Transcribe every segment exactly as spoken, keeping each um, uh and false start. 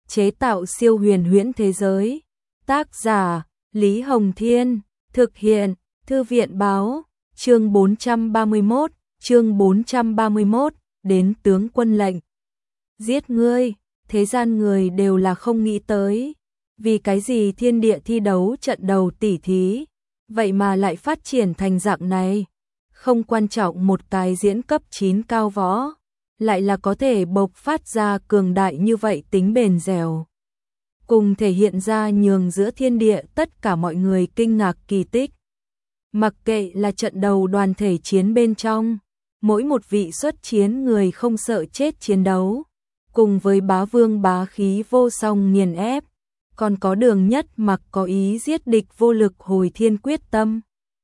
chế tạo siêu huyền huyễn thế giới. Tác giả Lý Hồng Thiên, thực hiện Thư viện Báo. Chương bốn trăm ba mươi mốt, chương bốn trăm ba mươi mốt, đến tướng quân lệnh. Giết ngươi, thế gian người đều là không nghĩ tới. Vì cái gì thiên địa thi đấu trận đầu tỉ thí, vậy mà lại phát triển thành dạng này. Không quan trọng một cái diễn cấp chín cao võ, lại là có thể bộc phát ra cường đại như vậy tính bền dẻo. Cùng thể hiện ra nhường giữa thiên địa tất cả mọi người kinh ngạc kỳ tích. Mặc kệ là trận đầu đoàn thể chiến bên trong, mỗi một vị xuất chiến người không sợ chết chiến đấu, cùng với bá vương bá khí vô song nghiền ép, còn có Đường Nhất Mặc có ý giết địch vô lực hồi thiên quyết tâm,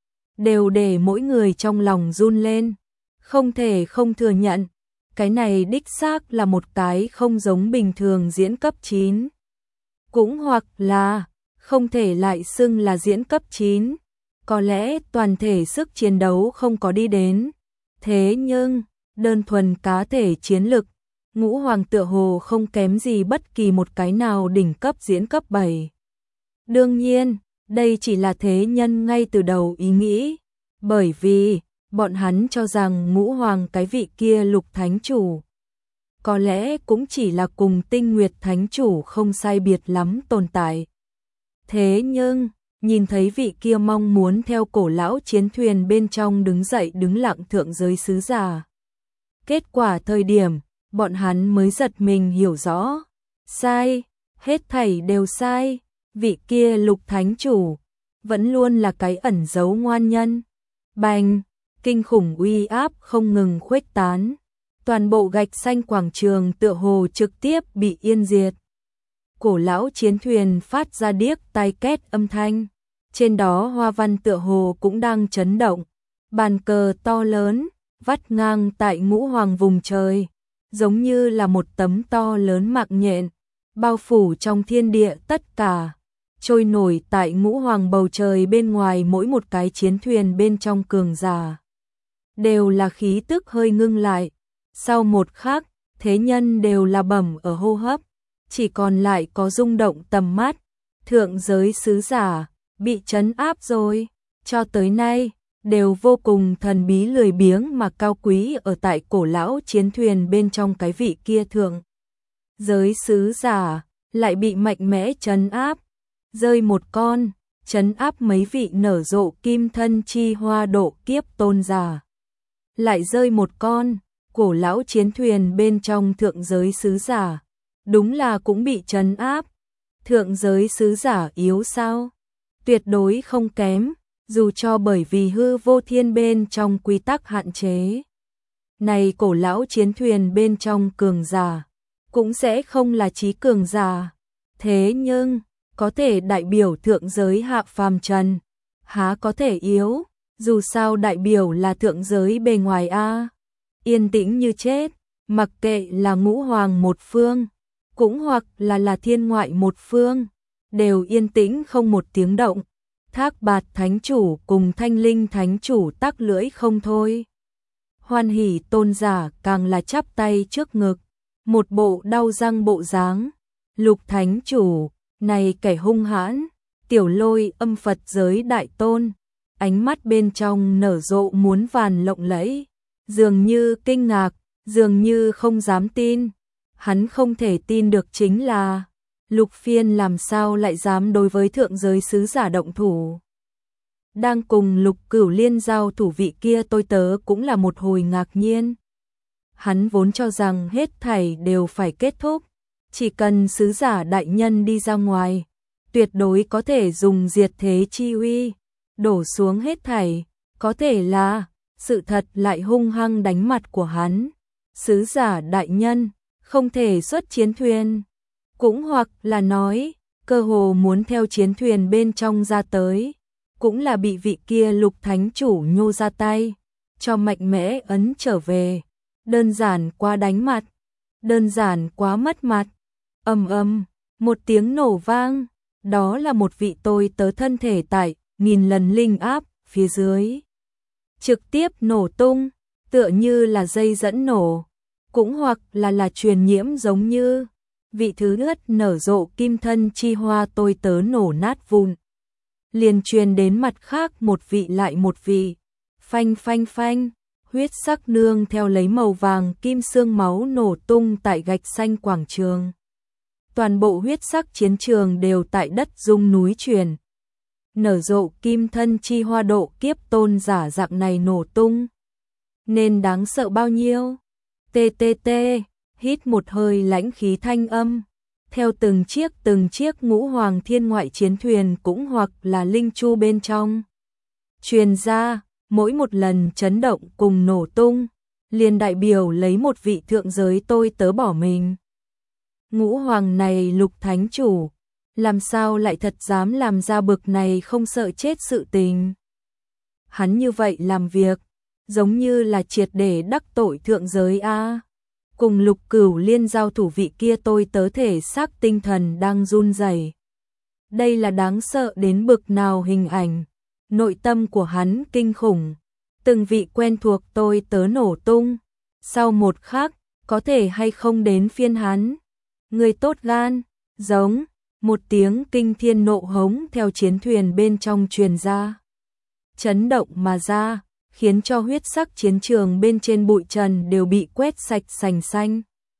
đều để mỗi người trong lòng run lên, không thể không thừa nhận, cái này đích xác là một cái không giống bình thường diễn cấp chín. Cũng hoặc là, không thể lại xưng là diễn cấp chín, có lẽ toàn thể sức chiến đấu không có đi đến. Thế nhưng, đơn thuần cá thể chiến lực, Ngũ Hoàng tựa hồ không kém gì bất kỳ một cái nào đỉnh cấp diễn cấp bảy. Đương nhiên, đây chỉ là thế nhân ngay từ đầu ý nghĩ, bởi vì, bọn hắn cho rằng Ngũ Hoàng cái vị kia Lục Thánh Chủ, có lẽ cũng chỉ là cùng Tinh Nguyệt Thánh Chủ không sai biệt lắm tồn tại. Thế nhưng, nhìn thấy vị kia mong muốn theo cổ lão chiến thuyền bên trong đứng dậy đứng lặng thượng giới sứ giả. Kết quả thời điểm, bọn hắn mới giật mình hiểu rõ. Sai, hết thảy đều sai, vị kia Lục Thánh Chủ, vẫn luôn là cái ẩn giấu ngoan nhân. Bành, kinh khủng uy áp không ngừng khuếch tán. Toàn bộ gạch xanh quảng trường tựa hồ trực tiếp bị yên diệt. Cổ lão chiến thuyền phát ra điếc tai két âm thanh. Trên đó hoa văn tựa hồ cũng đang chấn động. Bàn cờ to lớn, vắt ngang tại Ngũ Hoàng vùng trời, giống như là một tấm to lớn mạng nhện, bao phủ trong thiên địa tất cả, trôi nổi tại Ngũ Hoàng bầu trời bên ngoài mỗi một cái chiến thuyền bên trong cường giả. Đều là khí tức hơi ngưng lại, sau một khắc, thế nhân đều là bẩm ở hô hấp, chỉ còn lại có rung động tầm mắt, thượng giới sứ giả, bị trấn áp rồi, cho tới nay, đều vô cùng thần bí lười biếng mà cao quý ở tại cổ lão chiến thuyền bên trong cái vị kia thượng. Giới sứ giả, lại bị mạnh mẽ trấn áp, rơi một con, trấn áp mấy vị nở rộ kim thân chi hoa độ kiếp tôn giả. Lại rơi một con, cổ lão chiến thuyền bên trong thượng giới sứ giả, đúng là cũng bị trấn áp. Thượng giới sứ giả yếu sao? Tuyệt đối không kém, dù cho bởi vì hư vô thiên bên trong quy tắc hạn chế. Này cổ lão chiến thuyền bên trong cường giả, cũng sẽ không là trí cường giả. Thế nhưng, có thể đại biểu thượng giới hạ phàm trần, há có thể yếu, dù sao đại biểu là thượng giới bề ngoài a. Yên tĩnh như chết, mặc kệ là Ngũ Hoàng một phương, cũng hoặc là là thiên ngoại một phương, đều yên tĩnh không một tiếng động. Thác Bạt Thánh Chủ cùng Thanh Linh Thánh Chủ tắc lưỡi không thôi. Hoan Hỷ tôn giả càng là chắp tay trước ngực, một bộ đau răng bộ dáng. Lục Thánh Chủ, này kẻ hung hãn, Tiểu Lôi âm Phật giới đại tôn, ánh mắt bên trong nở rộ muốn vàn lộng lẫy, dường như kinh ngạc, dường như không dám tin. Hắn không thể tin được chính là Lục Phiên làm sao lại dám đối với thượng giới sứ giả động thủ. Đang cùng Lục Cửu Liên giao thủ vị kia tôi tớ cũng là một hồi ngạc nhiên. Hắn vốn cho rằng hết thảy đều phải kết thúc, chỉ cần sứ giả đại nhân đi ra ngoài, tuyệt đối có thể dùng diệt thế chi uy, đổ xuống hết thảy, có thể là sự thật lại hung hăng đánh mặt của hắn. Sứ giả đại nhân không thể xuất chiến thuyền, cũng hoặc là nói, cơ hồ muốn theo chiến thuyền bên trong ra tới, cũng là bị vị kia Lục Thánh Chủ nhô ra tay, cho mạnh mẽ ấn trở về. Đơn giản quá đánh mặt, đơn giản quá mất mặt. Ầm ầm, một tiếng nổ vang, đó là một vị tôi tớ thân thể tại nghìn lần linh áp phía dưới, trực tiếp nổ tung, tựa như là dây dẫn nổ, cũng hoặc là là truyền nhiễm giống như. vị thứ ướt nở rộ kim thân chi hoa tôi tớ nổ nát vụn. Liền truyền đến mặt khác một vị lại một vị. Phanh phanh phanh, huyết sắc nương theo lấy màu vàng kim xương máu nổ tung tại gạch xanh quảng trường. Toàn bộ huyết sắc chiến trường đều tại đất rung núi chuyển. Nở rộ kim thân chi hoa độ kiếp tôn giả dạng này nổ tung. Nên đáng sợ bao nhiêu? Tê tê tê, hít một hơi lãnh khí thanh âm. Theo từng chiếc từng chiếc ngũ hoàng thiên ngoại chiến thuyền cũng hoặc là linh chu bên trong. Truyền ra, mỗi một lần chấn động cùng nổ tung, liền đại biểu lấy một vị thượng giới tôi tớ bỏ mình. Ngũ hoàng này Lục thánh chủ, làm sao lại thật dám làm ra bực này không sợ chết sự tình. Hắn như vậy làm việc, giống như là triệt để đắc tội thượng giới a. Cùng Lục Cửu Liên giao thủ vị kia tôi tớ thể xác tinh thần đang run rẩy. Đây là đáng sợ đến bực nào hình ảnh, nội tâm của hắn kinh khủng. Từng vị quen thuộc tôi tớ nổ tung, sau một khắc, có thể hay không đến phiên hắn. Người tốt gan, giống, một tiếng kinh thiên nộ hống theo chiến thuyền bên trong truyền ra. Chấn động mà ra, khiến cho huyết sắc chiến trường bên trên bụi trần đều bị quét sạch sành xanh.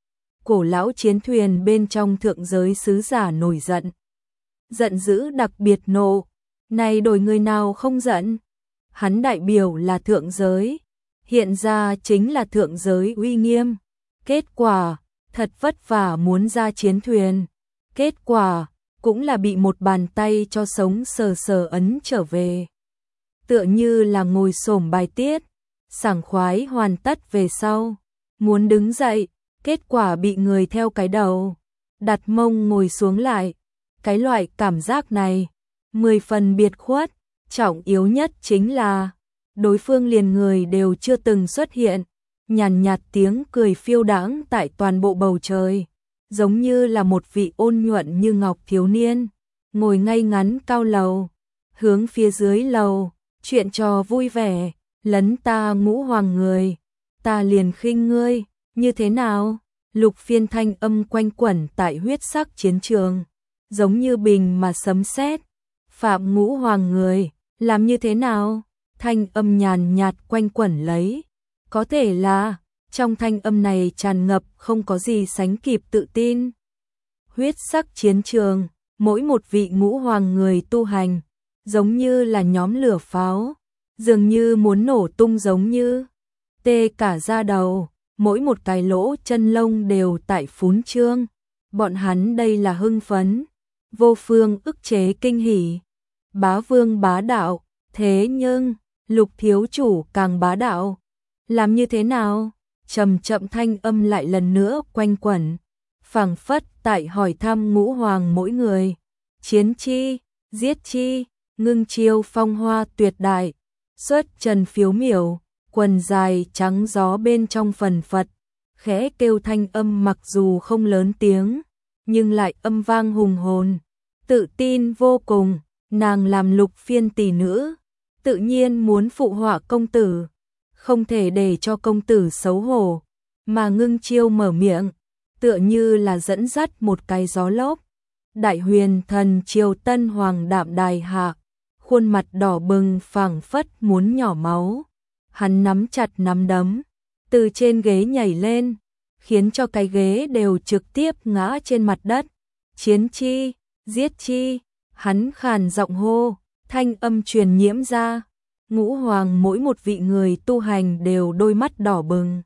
Cổ lão chiến thuyền bên trong thượng giới sứ giả nổi giận. Giận dữ đặc biệt nộ, này đổi người nào không giận. Hắn đại biểu là thượng giới, hiện ra chính là thượng giới uy nghiêm. Kết quả, thật vất vả muốn ra chiến thuyền. Kết quả, cũng là bị một bàn tay cho sống sờ sờ ấn trở về. Tựa như là ngồi xổm bài tiết, sảng khoái hoàn tất về sau. Muốn đứng dậy, kết quả bị người theo cái đầu, đặt mông ngồi xuống lại. Cái loại cảm giác này, mười phần biệt khuất, trọng yếu nhất chính là, đối phương liền người đều chưa từng xuất hiện. Nhàn nhạt tiếng cười phiêu đãng tại toàn bộ bầu trời, giống như là một vị ôn nhuận như ngọc thiếu niên, ngồi ngay ngắn cao lầu, hướng phía dưới lầu, chuyện trò vui vẻ, lấn ta ngũ hoàng người, ta liền khinh ngươi, như thế nào? Lục Phiên thanh âm quanh quẩn tại huyết sắc chiến trường, giống như bình mà sấm sét. Phạm ngũ hoàng người, làm như thế nào? Thanh âm nhàn nhạt quanh quẩn lấy. Có thể là, trong thanh âm này tràn ngập không có gì sánh kịp tự tin. Huyết sắc chiến trường, mỗi một vị ngũ hoàng người tu hành, giống như là nhóm lửa pháo, dường như muốn nổ tung giống như tê cả da đầu, mỗi một cái lỗ chân lông đều tại phún trương. Bọn hắn đây là hưng phấn, vô phương ức chế kinh hỉ. Bá vương bá đạo, thế nhưng, Lục thiếu chủ càng bá đạo. Làm như thế nào? Trầm chậm thanh âm lại lần nữa quanh quẩn, phảng phất tại hỏi thăm ngũ hoàng mỗi người. Chiến chi, giết chi, ngưng chiêu phong hoa tuyệt đại, xuất trần phiếu miểu, quần dài trắng gió bên trong phần phật, khẽ kêu thanh âm mặc dù không lớn tiếng, nhưng lại âm vang hùng hồn, tự tin vô cùng. Nàng làm Lục Phiên tỷ nữ, tự nhiên muốn phụ họa công tử, không thể để cho công tử xấu hổ, mà ngưng chiêu mở miệng, tựa như là dẫn dắt một cái gió lốc. Đại huyền thần triều tân hoàng đạm đài hạ, khuôn mặt đỏ bừng phảng phất muốn nhỏ máu. Hắn nắm chặt nắm đấm, từ trên ghế nhảy lên, khiến cho cái ghế đều trực tiếp ngã trên mặt đất. Chiến chi, giết chi, hắn khàn giọng hô, thanh âm truyền nhiễm ra. Ngũ hoàng mỗi một vị người tu hành đều đôi mắt đỏ bừng.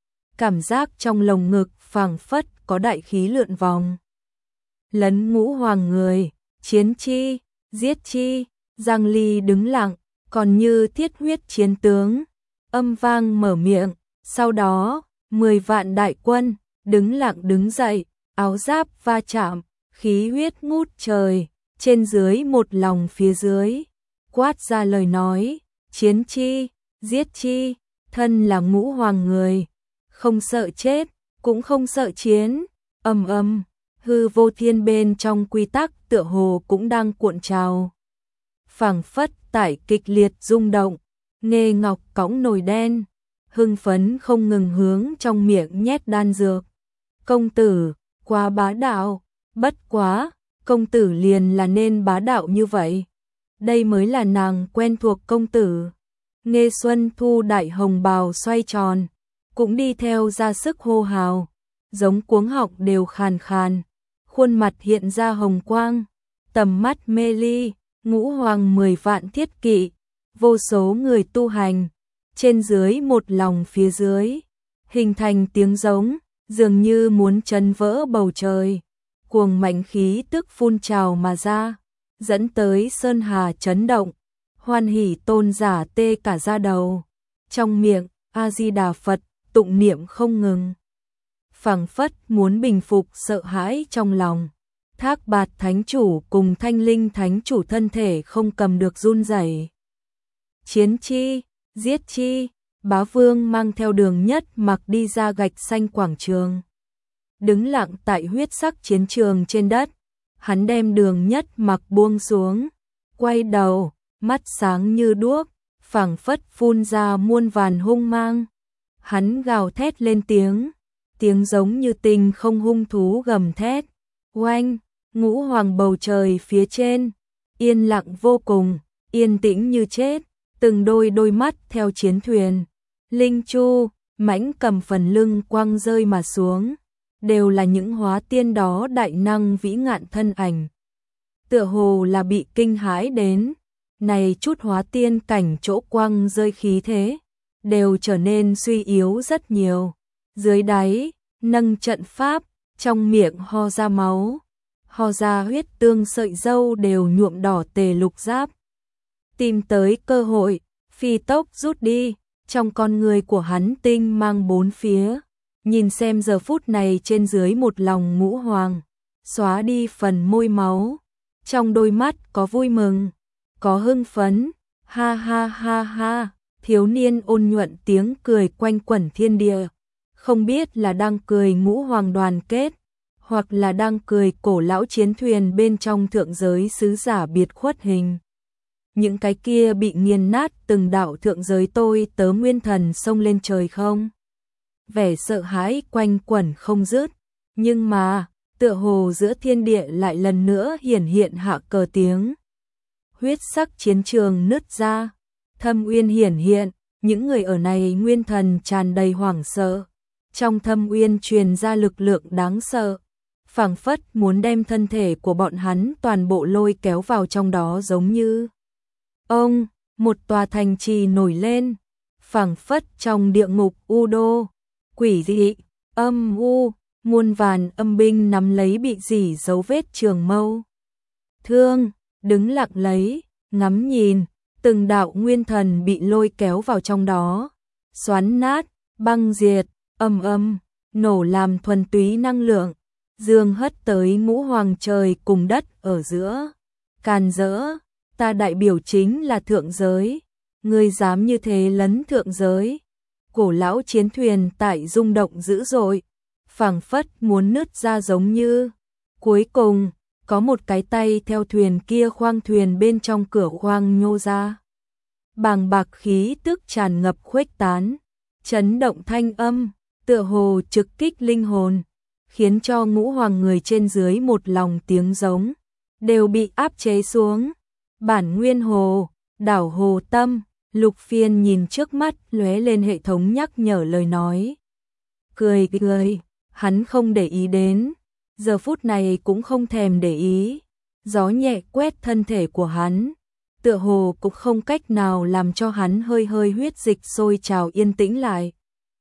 Cảm giác trong lồng ngực phảng phất có đại khí lượn vòng. Lấn ngũ hoàng người, chiến chi, giết chi, Giang Ly đứng lặng, còn như thiết huyết chiến tướng. Âm vang mở miệng, sau đó, mười vạn đại quân, đứng lặng đứng dậy, áo giáp va chạm, khí huyết ngút trời, trên dưới một lòng phía dưới. Quát ra lời nói, chiến chi, giết chi, thân là ngũ hoàng người, không sợ chết, cũng không sợ chiến. Ầm ầm, hư vô thiên bên trong quy tắc tựa hồ cũng đang cuộn trào. Phảng phất tại kịch liệt rung động, Nghê Ngọc cõng nồi đen, hưng phấn không ngừng hướng trong miệng nhét đan dược. Công tử, quá bá đạo, bất quá, công tử liền là nên bá đạo như vậy. Đây mới là nàng quen thuộc công tử. Nghe Xuân Thu đại hồng bào xoay tròn, cũng đi theo ra sức hô hào, giống cuống họng đều khàn khàn, khuôn mặt hiện ra hồng quang, tầm mắt mê ly, ngũ hoàng mười vạn thiết kỵ, vô số người tu hành, trên dưới một lòng phía dưới, hình thành tiếng giống, dường như muốn chấn vỡ bầu trời, cuồng mạnh khí tức phun trào mà ra, dẫn tới sơn hà chấn động, hoan hỉ tôn giả tê cả da đầu, trong miệng A Di Đà Phật tụng niệm không ngừng, phảng phất muốn bình phục sợ hãi trong lòng. Thác Bạt Thánh Chủ cùng Thanh Linh Thánh Chủ thân thể không cầm được run rẩy. Chiến chi, giết chi, Bá Vương mang theo Đường Nhất Mặc đi ra gạch xanh quảng trường. Đứng lặng tại huyết sắc chiến trường trên đất, hắn đem Đường Nhất Mặc buông xuống, quay đầu, mắt sáng như đuốc, phảng phất phun ra muôn vàn hung mang. Hắn gào thét lên tiếng, tiếng giống như tinh không hung thú gầm thét. Oanh, ngũ hoàng bầu trời phía trên, yên lặng vô cùng, yên tĩnh như chết, từng đôi đôi mắt theo chiến thuyền. Linh chu, mãnh cầm phần lưng quăng rơi mà xuống, đều là những hóa tiên đó đại năng vĩ ngạn thân ảnh. Tựa hồ là bị kinh hãi đến, này chút hóa tiên cảnh chỗ quăng rơi khí thế, đều trở nên suy yếu rất nhiều. Dưới đáy, nâng trận pháp, trong miệng ho ra máu, ho ra huyết tương sợi dâu đều nhuộm đỏ tề lục giáp. Tìm tới cơ hội, phi tốc rút đi, trong con người của hắn tinh mang bốn phía, nhìn xem giờ phút này trên dưới một lòng ngũ hoàng, xóa đi phần môi máu, trong đôi mắt có vui mừng, có hưng phấn, ha ha ha ha, thiếu niên ôn nhuận tiếng cười quanh quẩn thiên địa, không biết là đang cười ngũ hoàng đoàn kết, hoặc là đang cười cổ lão chiến thuyền bên trong thượng giới sứ giả biệt khuất hình. Những cái kia bị nghiền nát từng đạo thượng giới tôi tớ nguyên thần xông lên trời không? Vẻ sợ hãi quanh quẩn không dứt, nhưng mà, tựa hồ giữa thiên địa lại lần nữa hiển hiện hạ cờ tiếng. Huyết sắc chiến trường nứt ra, thâm uyên hiển hiện, những người ở này nguyên thần tràn đầy hoảng sợ. Trong thâm uyên truyền ra lực lượng đáng sợ, phảng phất muốn đem thân thể của bọn hắn toàn bộ lôi kéo vào trong đó giống như. Ông, một tòa thành trì nổi lên, phảng phất trong địa ngục u đô, quỷ dị, âm u, muôn vàn âm binh nắm lấy bị dỉ dấu vết trường mâu. Thương, đứng lặng lấy, ngắm nhìn, từng đạo nguyên thần bị lôi kéo vào trong đó, xoắn nát, băng diệt, âm âm, nổ làm thuần túy năng lượng, dương hất tới ngũ hoàng trời cùng đất ở giữa. Càn rỡ, ta đại biểu chính là thượng giới, ngươi dám như thế lấn thượng giới. Cổ lão chiến thuyền tại rung động dữ dội, phảng phất muốn nứt ra giống như. Cuối cùng, có một cái tay theo thuyền kia khoang thuyền bên trong cửa khoang nhô ra. Bàng bạc khí tức tràn ngập khuếch tán, chấn động thanh âm, tựa hồ trực kích linh hồn, khiến cho ngũ hoàng người trên dưới một lòng tiếng giống, đều bị áp chế xuống. Bản nguyên hồ, đảo hồ tâm, Lục Phiên nhìn trước mắt lóe lên hệ thống nhắc nhở lời nói. Cười cười, hắn không để ý đến, giờ phút này cũng không thèm để ý. Gió nhẹ quét thân thể của hắn, tựa hồ cũng không cách nào làm cho hắn hơi hơi huyết dịch sôi trào yên tĩnh lại.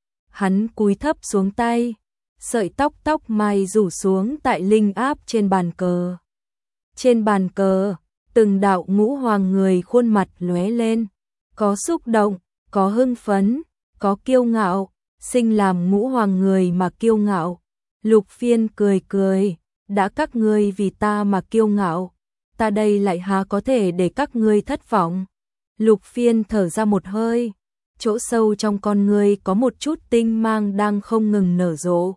Hắn cúi thấp xuống tay, sợi tóc tóc mai rủ xuống tại linh áp trên bàn cờ. Trên bàn cờ, từng đạo ngũ hoàng người khuôn mặt lóe lên, có xúc động, có hưng phấn, có kiêu ngạo, sinh làm ngũ hoàng người mà kiêu ngạo. Lục Phiên cười cười, đã các ngươi vì ta mà kiêu ngạo, ta đây lại há có thể để các ngươi thất vọng. Lục Phiên thở ra một hơi, chỗ sâu trong con ngươi có một chút tinh mang đang không ngừng nở rộ.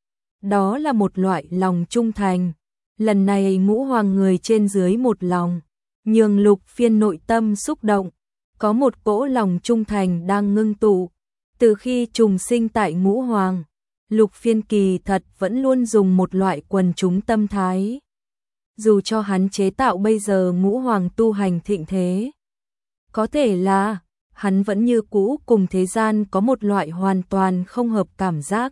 Đó là một loại lòng trung thành. Lần này ngũ hoàng người trên dưới một lòng, nhường Lục Phiên nội tâm xúc động, có một cỗ lòng trung thành đang ngưng tụ. Từ khi trùng sinh tại ngũ hoàng, Lục Phiên kỳ thật vẫn luôn dùng một loại quần chúng tâm thái. Dù cho hắn chế tạo bây giờ ngũ hoàng tu hành thịnh thế, có thể là hắn vẫn như cũ cùng thế gian có một loại hoàn toàn không hợp cảm giác.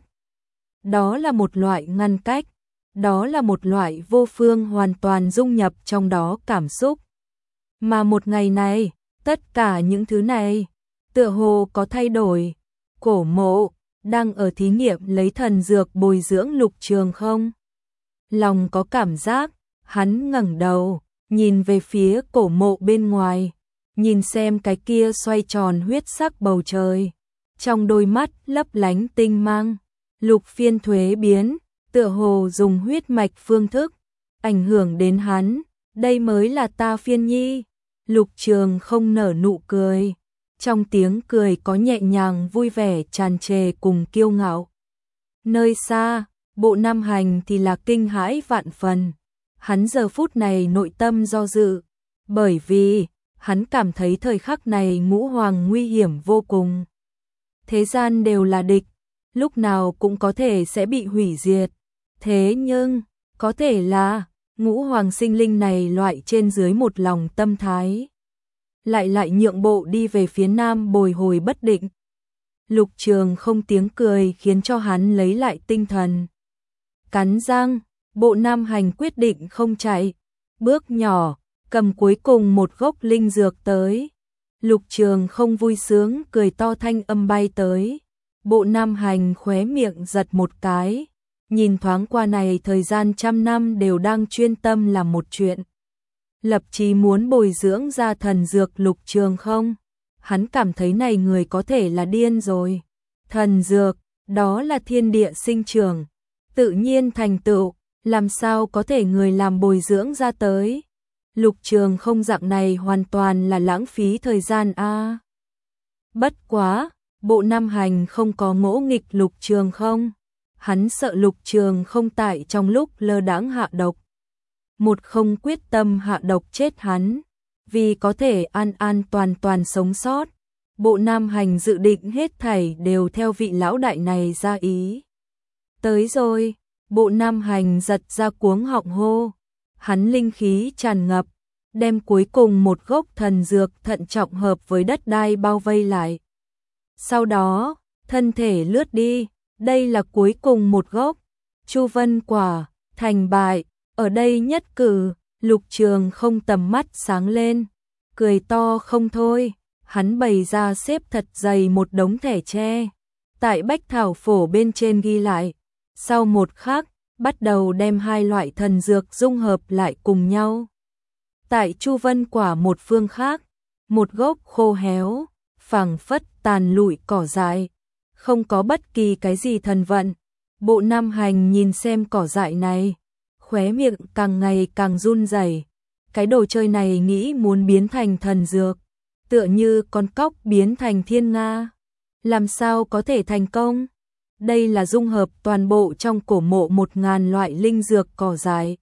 Đó là một loại ngăn cách, đó là một loại vô phương hoàn toàn dung nhập trong đó cảm xúc. Mà một ngày này, tất cả những thứ này, tựa hồ có thay đổi. Cổ Mộ đang ở thí nghiệm lấy thần dược bồi dưỡng Lục Trường không. Lòng có cảm giác, hắn ngẩng đầu, nhìn về phía cổ mộ bên ngoài, nhìn xem cái kia xoay tròn huyết sắc bầu trời. Trong đôi mắt lấp lánh tinh mang, Lục Phiên thuế biến, tựa hồ dùng huyết mạch phương thức, ảnh hưởng đến hắn, đây mới là ta Phiên nhi. Lục Trường không nở nụ cười, trong tiếng cười có nhẹ nhàng vui vẻ tràn trề cùng kiêu ngạo. Nơi xa, Bộ Nam Hành thì là kinh hãi vạn phần, hắn giờ phút này nội tâm do dự, bởi vì hắn cảm thấy thời khắc này ngũ hoàng nguy hiểm vô cùng. Thế gian đều là địch, lúc nào cũng có thể sẽ bị hủy diệt. Thế nhưng, có thể là ngũ hoàng sinh linh này loại trên dưới một lòng tâm thái, lại lại nhượng bộ đi về phía nam bồi hồi bất định. Lục Trường không tiếng cười khiến cho hắn lấy lại tinh thần. Cắn răng, Bộ Nam Hành quyết định không chạy, bước nhỏ, cầm cuối cùng một gốc linh dược tới. Lục Trường không vui sướng cười to thanh âm bay tới. Bộ Nam Hành khóe miệng giật một cái, nhìn thoáng qua này thời gian trăm năm đều đang chuyên tâm làm một chuyện. Lập chí muốn bồi dưỡng ra thần dược Lục Trường không. Hắn cảm thấy này người có thể là điên rồi. Thần dược, đó là thiên địa sinh trưởng, tự nhiên thành tựu, làm sao có thể người làm bồi dưỡng ra tới. Lục Trường không dạng này hoàn toàn là lãng phí thời gian a. À. Bất quá, Bộ Nam Hành không có ngỗ nghịch Lục Trường không. Hắn sợ Lục Trường không tại trong lúc lơ đãng hạ độc. Một không quyết tâm hạ độc chết hắn, vì có thể an an toàn toàn sống sót. Bộ Nam Hành dự định hết thảy đều theo vị lão đại này ra ý. Tới rồi, Bộ Nam Hành giật ra cuống họng hô. Hắn linh khí tràn ngập, đem cuối cùng một gốc thần dược thận trọng hợp với đất đai bao vây lại. Sau đó, thân thể lướt đi, đây là cuối cùng một gốc. Chu Vân quả, thành bại, ở đây nhất cử. Lục Trường không tầm mắt sáng lên, cười to không thôi. Hắn bày ra xếp thật dày một đống thẻ tre, tại bách thảo phổ bên trên ghi lại. Sau một khắc, bắt đầu đem hai loại thần dược dung hợp lại cùng nhau. Tại Chu Vân quả một phương khác, một gốc khô héo, phảng phất tàn lụi cỏ dại, không có bất kỳ cái gì thần vận. Bộ Nam Hành nhìn xem cỏ dại này, khóe miệng càng ngày càng run rẩy. Cái đồ chơi này nghĩ muốn biến thành thần dược, tựa như con cóc biến thành thiên nga, làm sao có thể thành công? Đây là dung hợp toàn bộ trong cổ mộ một ngàn loại linh dược cỏ dại.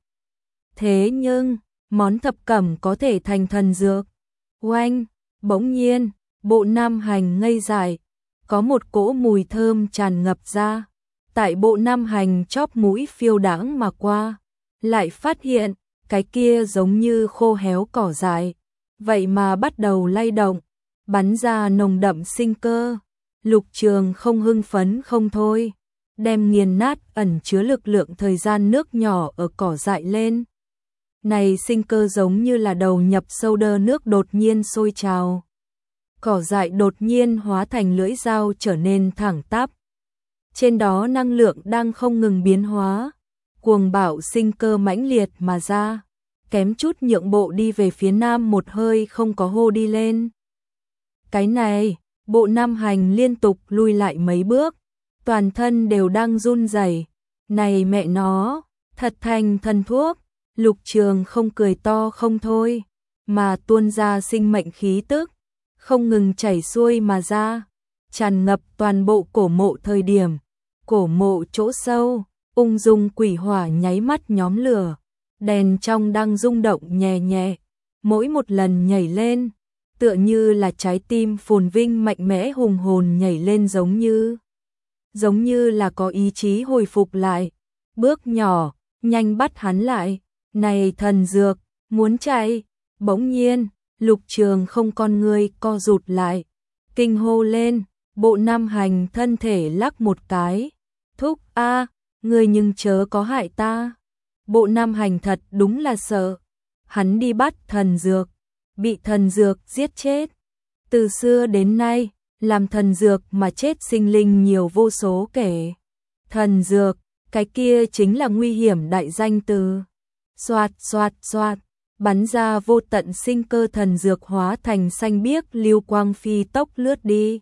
Thế nhưng, món thập cẩm có thể thành thần dược. Oanh, bỗng nhiên, Bộ Nam Hành ngây dại, có một cỗ mùi thơm tràn ngập ra. Tại Bộ Nam Hành chóp mũi phiêu đãng mà qua, lại phát hiện, cái kia giống như khô héo cỏ dại, vậy mà bắt đầu lay động, bắn ra nồng đậm sinh cơ. Lục Trường không hưng phấn không thôi, đem nghiền nát ẩn chứa lực lượng thời gian nước nhỏ ở cỏ dại lên. Này sinh cơ giống như là đầu nhập sâu đơ nước đột nhiên sôi trào. Cỏ dại đột nhiên hóa thành lưỡi dao trở nên thẳng tắp. Trên đó năng lượng đang không ngừng biến hóa, cuồng bạo sinh cơ mãnh liệt mà ra, kém chút nhượng bộ đi về phía nam một hơi không có hô đi lên. Cái này, Bộ Nam Hành liên tục lui lại mấy bước, toàn thân đều đang run rẩy. Này mẹ nó, thật thành thần thuốc. Lục Trường không cười to không thôi, mà tuôn ra sinh mệnh khí tức, không ngừng chảy xuôi mà ra, tràn ngập toàn bộ cổ mộ. Thời điểm, cổ mộ chỗ sâu, ung dung quỷ hỏa nháy mắt nhóm lửa, đèn trong đang rung động nhẹ nhẹ, mỗi một lần nhảy lên, tựa như là trái tim phồn vinh mạnh mẽ hùng hồn nhảy lên giống như giống như là có ý chí hồi phục lại, bước nhỏ, nhanh bắt hắn lại. Này thần dược, muốn chạy, bỗng nhiên, Lục Trường không con người co rụt lại, kinh hô lên, Bộ Nam Hành thân thể lắc một cái, thúc a, người nhưng chớ có hại ta. Bộ Nam Hành thật đúng là sợ, hắn đi bắt thần dược, bị thần dược giết chết. Từ xưa đến nay, làm thần dược mà chết sinh linh nhiều vô số kể. Thần dược, cái kia chính là nguy hiểm đại danh từ. Xoạt xoạt xoạt, bắn ra vô tận sinh cơ, thần dược hóa thành xanh biếc lưu quang phi tốc lướt đi.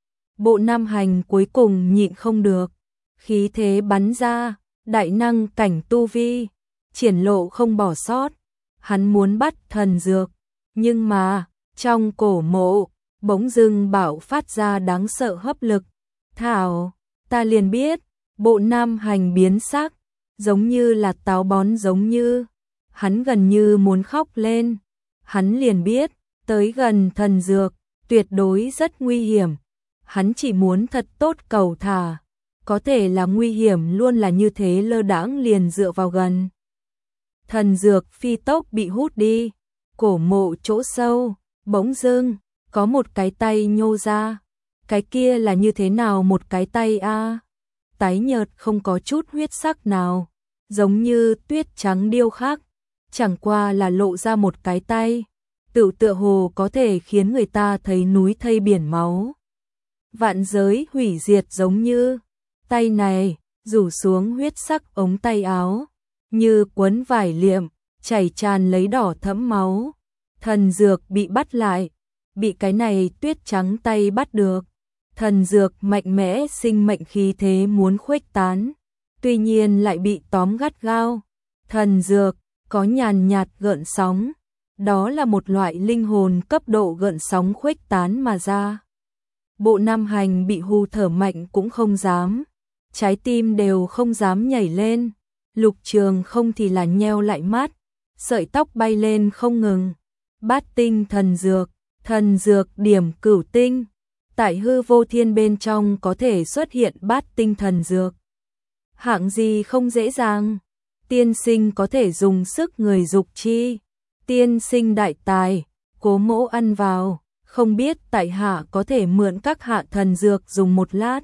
Bộ Nam Hành cuối cùng nhịn không được, khí thế bắn ra, đại năng cảnh tu vi, triển lộ không bỏ sót. Hắn muốn bắt thần dược, nhưng mà, trong cổ mộ, bỗng dưng bạo phát ra đáng sợ hấp lực. Thảo, ta liền biết, Bộ Nam Hành biến sắc, giống như là táo bón giống như. Hắn gần như muốn khóc lên. Hắn liền biết, tới gần thần dược, tuyệt đối rất nguy hiểm. Hắn chỉ muốn thật tốt cầu thả. Có thể là nguy hiểm luôn là như thế, lơ đãng liền dựa vào gần. Thần dược phi tốc bị hút đi. Cổ mộ chỗ sâu, bỗng dưng, có một cái tay nhô ra. Cái kia là như thế nào một cái tay a? Tái nhợt không có chút huyết sắc nào, giống như tuyết trắng điêu khắc. Chẳng qua là lộ ra một cái tay, tự tựa hồ có thể khiến người ta thấy núi thây biển máu. Vạn giới hủy diệt giống như, tay này, rủ xuống huyết sắc ống tay áo, như quấn vải liệm, chảy tràn lấy đỏ thẫm máu. Thần dược bị bắt lại, bị cái này tuyết trắng tay bắt được. Thần dược mạnh mẽ sinh mệnh khí thế muốn khuếch tán, tuy nhiên lại bị tóm gắt gao. Thần dược có nhàn nhạt gợn sóng, đó là một loại linh hồn cấp độ gợn sóng khuếch tán mà ra. Bộ Nam Hành bị hù thở mạnh cũng không dám, trái tim đều không dám nhảy lên. Lục Trường không thì là nheo lại mắt, sợi tóc bay lên không ngừng. Bát tinh thần dược, thần dược điểm cửu tinh, tại hư vô thiên bên trong có thể xuất hiện bát tinh thần dược. Hạng gì không dễ dàng. Tiên sinh có thể dùng sức người dục chi. Tiên sinh đại tài, Cố Mỗ ăn vào, không biết tại hạ có thể mượn các hạ thần dược dùng một lát.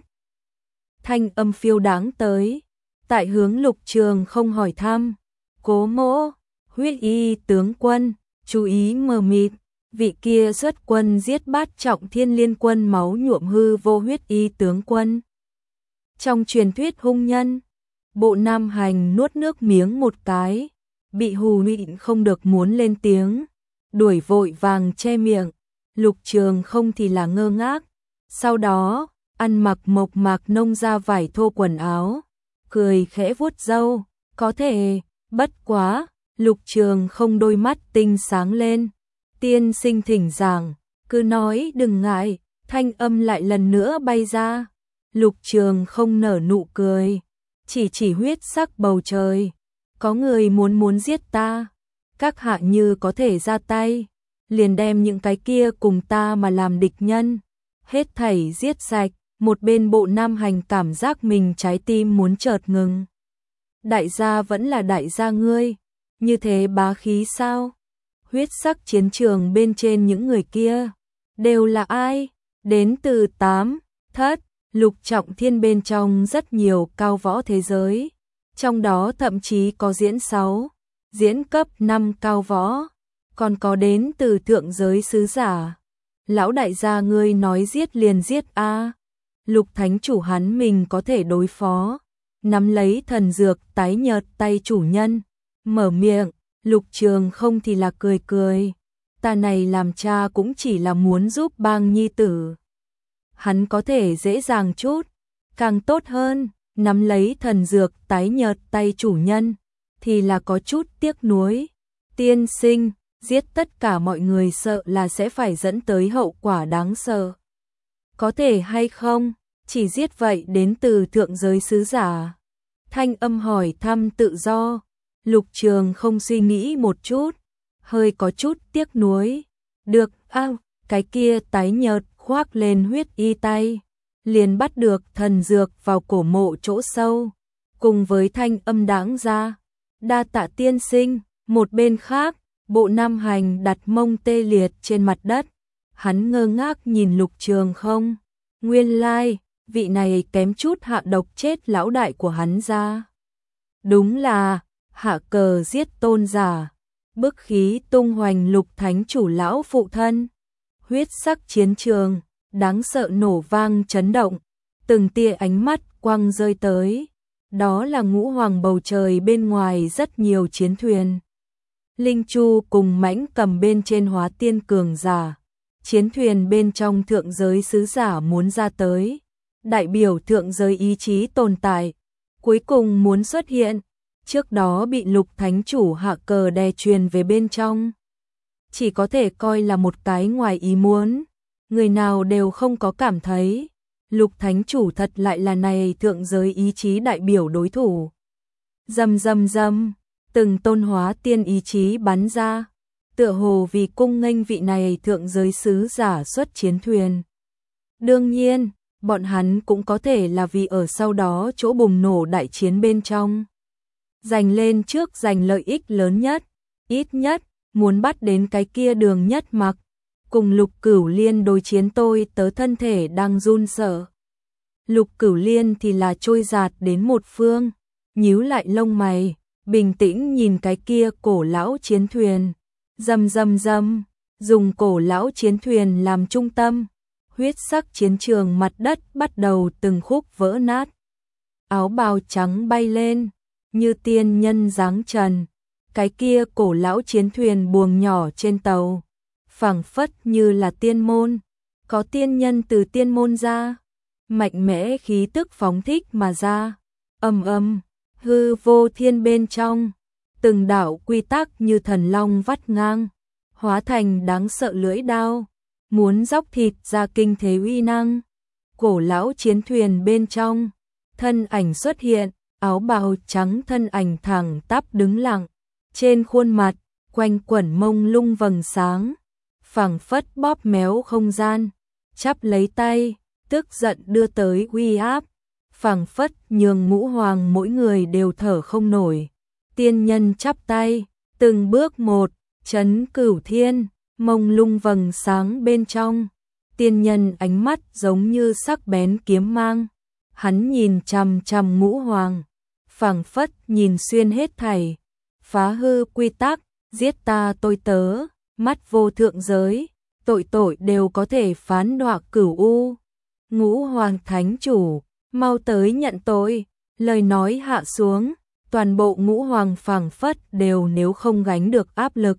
Thanh âm phiêu đáng tới, tại hướng Lục Trường không hỏi thăm. Cố Mỗ, huyết y tướng quân, chú ý mờ mịt, vị kia xuất quân giết bát trọng thiên liên quân máu nhuộm hư vô huyết y tướng quân. Trong truyền thuyết hung nhân. Bộ Nam Hành nuốt nước miếng một cái, bị hù nhịn không được muốn lên tiếng, đuổi vội vàng che miệng. Lục Trường không thì là ngơ ngác, sau đó, ăn mặc mộc mạc nông ra vải thô quần áo, cười khẽ vuốt râu, có thể, bất quá, Lục Trường không đôi mắt tinh sáng lên. Tiên sinh thỉnh giảng, cứ nói đừng ngại, thanh âm lại lần nữa bay ra. Lục Trường không nở nụ cười, chỉ chỉ huyết sắc bầu trời, có người muốn muốn giết ta, các hạ như có thể ra tay, liền đem những cái kia cùng ta mà làm địch nhân, hết thảy giết sạch. Một bên Bộ Nam Hành cảm giác mình trái tim muốn chợt ngừng. Đại gia vẫn là đại gia ngươi, như thế bá khí sao? Huyết sắc chiến trường bên trên những người kia, đều là ai? Đến từ tám, thất, lục trọng thiên bên trong rất nhiều cao võ thế giới, trong đó thậm chí có diễn sáu, diễn cấp năm cao võ, còn có đến từ thượng giới sứ giả. Lão đại gia ngươi nói giết liền giết a. Lục thánh chủ hắn mình có thể đối phó, nắm lấy thần dược tái nhợt tay chủ nhân, mở miệng. Lục Trường không thì là cười cười, ta này làm cha cũng chỉ là muốn giúp bang nhi tử. Hắn có thể dễ dàng chút, càng tốt hơn, nắm lấy thần dược tái nhợt tay chủ nhân, thì là có chút tiếc nuối. Tiên sinh, giết tất cả mọi người sợ là sẽ phải dẫn tới hậu quả đáng sợ. Có thể hay không, chỉ giết vậy đến từ thượng giới sứ giả. Thanh âm hỏi thăm tự do. Lục Trường không suy nghĩ một chút, hơi có chút tiếc nuối. Được, a, à, cái kia tái nhợt khoác lên huyết y tay, liền bắt được thần dược vào cổ mộ chỗ sâu, cùng với thanh âm đáng ra. Đa tạ tiên sinh. Một bên khác, Bộ Nam Hành đặt mông tê liệt trên mặt đất. Hắn ngơ ngác nhìn Lục Trường Không. Nguyên lai, vị này kém chút hạ độc chết lão đại của hắn ra. Đúng là, hạ cờ giết tôn giả. Bức khí tung hoành Lục Thánh chủ lão phụ thân. Huyết sắc chiến trường, đáng sợ nổ vang chấn động. Từng tia ánh mắt quăng rơi tới. Đó là ngũ hoàng bầu trời bên ngoài rất nhiều chiến thuyền. Linh Chu cùng Mãnh Cầm bên trên hóa tiên cường giả. Chiến thuyền bên trong thượng giới sứ giả muốn ra tới. Đại biểu thượng giới ý chí tồn tại. Cuối cùng muốn xuất hiện. Trước đó bị Lục Thánh chủ hạ cờ đè truyền về bên trong. Chỉ có thể coi là một cái ngoài ý muốn. Người nào đều không có cảm thấy. Lục Thánh chủ thật lại là này thượng giới ý chí đại biểu đối thủ. Dầm dầm dầm. Từng tôn hóa tiên ý chí bắn ra, tựa hồ vì cung nghênh vị này thượng giới sứ giả xuất chiến thuyền. Đương nhiên, bọn hắn cũng có thể là vì ở sau đó chỗ bùng nổ đại chiến bên trong. Giành lên trước giành lợi ích lớn nhất, ít nhất, muốn bắt đến cái kia Đường Nhất Mặc. Cùng Lục Cửu Liên đối chiến tôi tớ thân thể đang run sợ. Lục Cửu Liên thì là trôi giạt đến một phương, nhíu lại lông mày. Bình tĩnh nhìn cái kia cổ lão chiến thuyền, rầm rầm rầm, dùng cổ lão chiến thuyền làm trung tâm, huyết sắc chiến trường mặt đất bắt đầu từng khúc vỡ nát. Áo bào trắng bay lên, như tiên nhân dáng trần, cái kia cổ lão chiến thuyền buồng nhỏ trên tàu, phảng phất như là tiên môn, có tiên nhân từ tiên môn ra, mạnh mẽ khí tức phóng thích mà ra, ầm ầm. Hư vô thiên bên trong, từng đạo quy tắc như thần long vắt ngang, hóa thành đáng sợ lưỡi đao, muốn dóc thịt ra kinh thế uy năng. Cổ lão chiến thuyền bên trong, thân ảnh xuất hiện, áo bào trắng thân ảnh thẳng tắp đứng lặng, trên khuôn mặt quanh quẩn mông lung vầng sáng, phảng phất bóp méo không gian, chắp lấy tay, tức giận đưa tới uy áp. Phảng phất nhường ngũ hoàng mỗi người đều thở không nổi. Tiên nhân chắp tay, từng bước một, chấn cửu thiên, mông lung vầng sáng bên trong. Tiên nhân ánh mắt giống như sắc bén kiếm mang. Hắn nhìn chằm chằm ngũ hoàng, phảng phất nhìn xuyên hết thảy. Phá hư quy tắc, giết ta tôi tớ, mắt vô thượng giới, tội tội đều có thể phán đọa cửu u. Ngũ hoàng thánh chủ, mau tới nhận tội. Lời nói hạ xuống, toàn bộ ngũ hoàng phảng phất đều nếu không gánh được áp lực.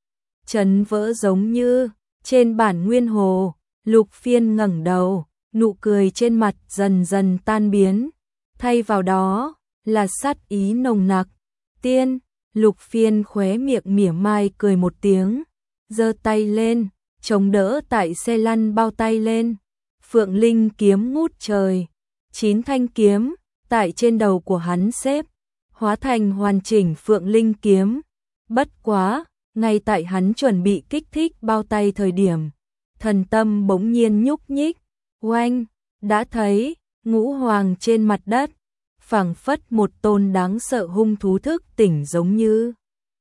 Chấn vỡ giống như, trên bản nguyên hồ, Lục Phiên ngẩng đầu, nụ cười trên mặt dần dần tan biến. Thay vào đó, là sát ý nồng nặc. Tiên, Lục Phiên khóe miệng mỉa mai cười một tiếng, giơ tay lên, chống đỡ tại xe lăn bao tay lên. Phượng Linh kiếm ngút trời. Chín thanh kiếm, tại trên đầu của hắn xếp, hóa thành hoàn chỉnh Phượng Linh kiếm. Bất quá, ngay tại hắn chuẩn bị kích thích bao tay thời điểm, thần tâm bỗng nhiên nhúc nhích, oanh, đã thấy, ngũ hoàng trên mặt đất, phảng phất một tôn đáng sợ hung thú thức tỉnh giống như.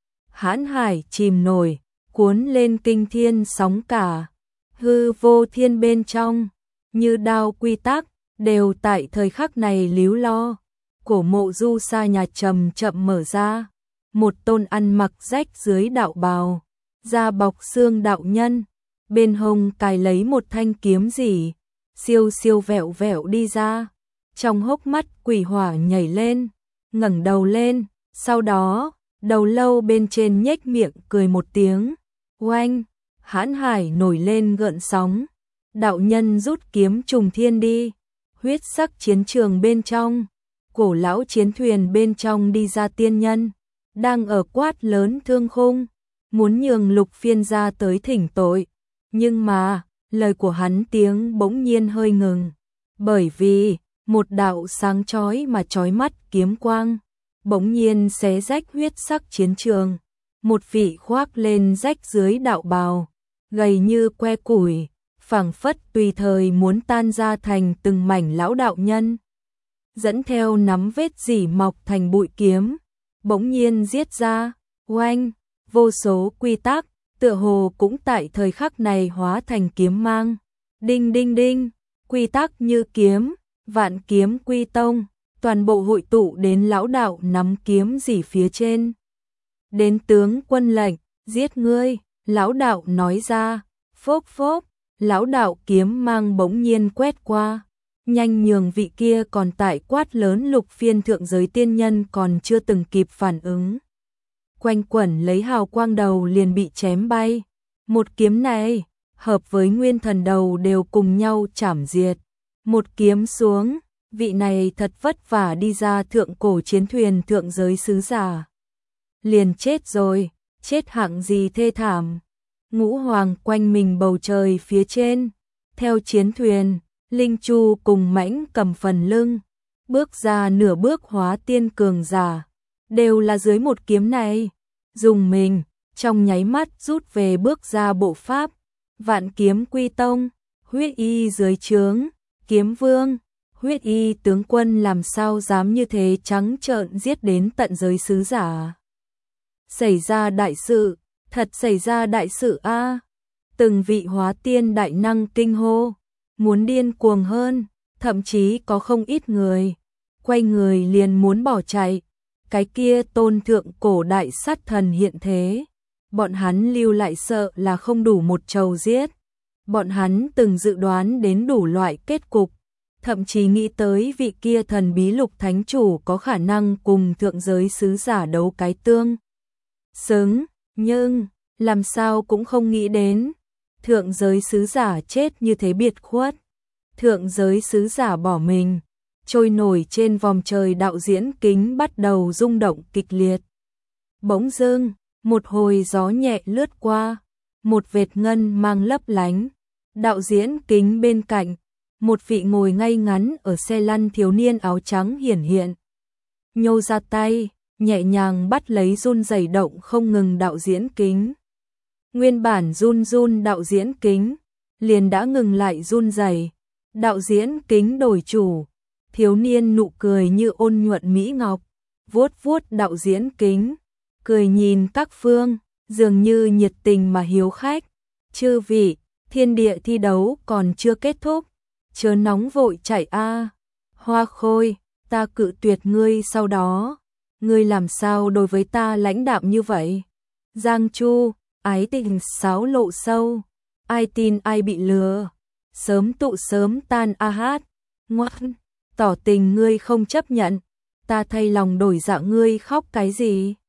Hãn hải chìm nổi, cuốn lên kinh thiên sóng cả, hư vô thiên bên trong, như đao quy tắc, đều tại thời khắc này líu lo. Cổ mộ du sa nhà chậm chậm mở ra, một tôn ăn mặc rách dưới đạo bào, da bọc xương đạo nhân, bên hông cài lấy một thanh kiếm gì, siêu siêu vẹo vẹo đi ra, trong hốc mắt quỷ hỏa nhảy lên, ngẩng đầu lên, sau đó, đầu lâu bên trên nhếch miệng cười một tiếng, oanh, hãn hải nổi lên gợn sóng, đạo nhân rút kiếm trùng thiên đi, huyết sắc chiến trường bên trong, cổ lão chiến thuyền bên trong đi ra tiên nhân, đang ở quát lớn thương khung, muốn nhường Lục Phiên ra tới thỉnh tội, nhưng mà, lời của hắn tiếng bỗng nhiên hơi ngừng, bởi vì, một đạo sáng chói mà chói mắt kiếm quang, bỗng nhiên xé rách huyết sắc chiến trường, một vị khoác lên rách dưới đạo bào, gầy như que củi, phảng phất tùy thời muốn tan ra thành từng mảnh lão đạo nhân. Dẫn theo nắm vết rỉ mọc thành bụi kiếm, bỗng nhiên giết ra, oanh, vô số quy tắc, tựa hồ cũng tại thời khắc này hóa thành kiếm mang. Đinh đinh đinh, quy tắc như kiếm, vạn kiếm quy tông, toàn bộ hội tụ đến lão đạo nắm kiếm rỉ phía trên. Đến tướng quân lệnh, giết ngươi, lão đạo nói ra, phốc phốc, lão đạo kiếm mang bỗng nhiên quét qua, nhanh nhường vị kia còn tại quát lớn lục phiên thượng giới tiên nhân còn chưa từng kịp phản ứng. Quanh quẩn lấy hào quang đầu liền bị chém bay, một kiếm này, hợp với nguyên thần đầu đều cùng nhau chảm diệt. Một kiếm xuống, vị này thật vất vả đi ra thượng cổ chiến thuyền thượng giới sứ giả. Liền chết rồi, chết hạng gì thê thảm. Ngũ hoàng quanh mình bầu trời phía trên, theo chiến thuyền, Linh Chu cùng Mãnh cầm phần lưng, bước ra nửa bước hóa tiên cường giả, đều là dưới một kiếm này, dùng mình, trong nháy mắt rút về bước ra bộ pháp, vạn kiếm quy tông, huyết y dưới trướng, kiếm vương, huyết y tướng quân làm sao dám như thế trắng trợn giết đến tận giới sứ giả. Xảy ra đại sự, thật xảy ra đại sự a. Từng vị hóa tiên đại năng kinh hô, muốn điên cuồng hơn, thậm chí có không ít người quay người liền muốn bỏ chạy. Cái kia tôn thượng cổ đại sát thần hiện thế, bọn hắn lưu lại sợ là không đủ một trầu giết. Bọn hắn từng dự đoán đến đủ loại kết cục, thậm chí nghĩ tới vị kia thần bí lục thánh chủ có khả năng cùng thượng giới sứ giả đấu cái tương xứng, nhưng làm sao cũng không nghĩ đến thượng giới sứ giả chết như thế biệt khuất. Thượng giới sứ giả bỏ mình, trôi nổi trên vòng trời đạo diễn kính bắt đầu rung động kịch liệt. Bỗng dưng, một hồi gió nhẹ lướt qua, một vệt ngân mang lấp lánh. Đạo diễn kính bên cạnh, một vị ngồi ngay ngắn ở xe lăn thiếu niên áo trắng hiển hiện. Nhô ra tay, nhẹ nhàng bắt lấy run rẩy động không ngừng đạo diễn kính. Nguyên bản run run đạo diễn kính, liền đã ngừng lại run rẩy. Đạo diễn kính đổi chủ, thiếu niên nụ cười như ôn nhuận mỹ ngọc, vuốt vuốt đạo diễn kính, cười nhìn các phương, dường như nhiệt tình mà hiếu khách. Chư vị, thiên địa thi đấu còn chưa kết thúc, chớ nóng vội chạy a. Hoa Khôi, ta cự tuyệt ngươi sau đó, ngươi làm sao đối với ta lãnh đạm như vậy? Giang Chu, ái tình sáo lộ sâu, ai tin ai bị lừa, sớm tụ sớm tan a hát. Ngoan, tỏ tình ngươi không chấp nhận, ta thay lòng đổi dạ ngươi khóc cái gì?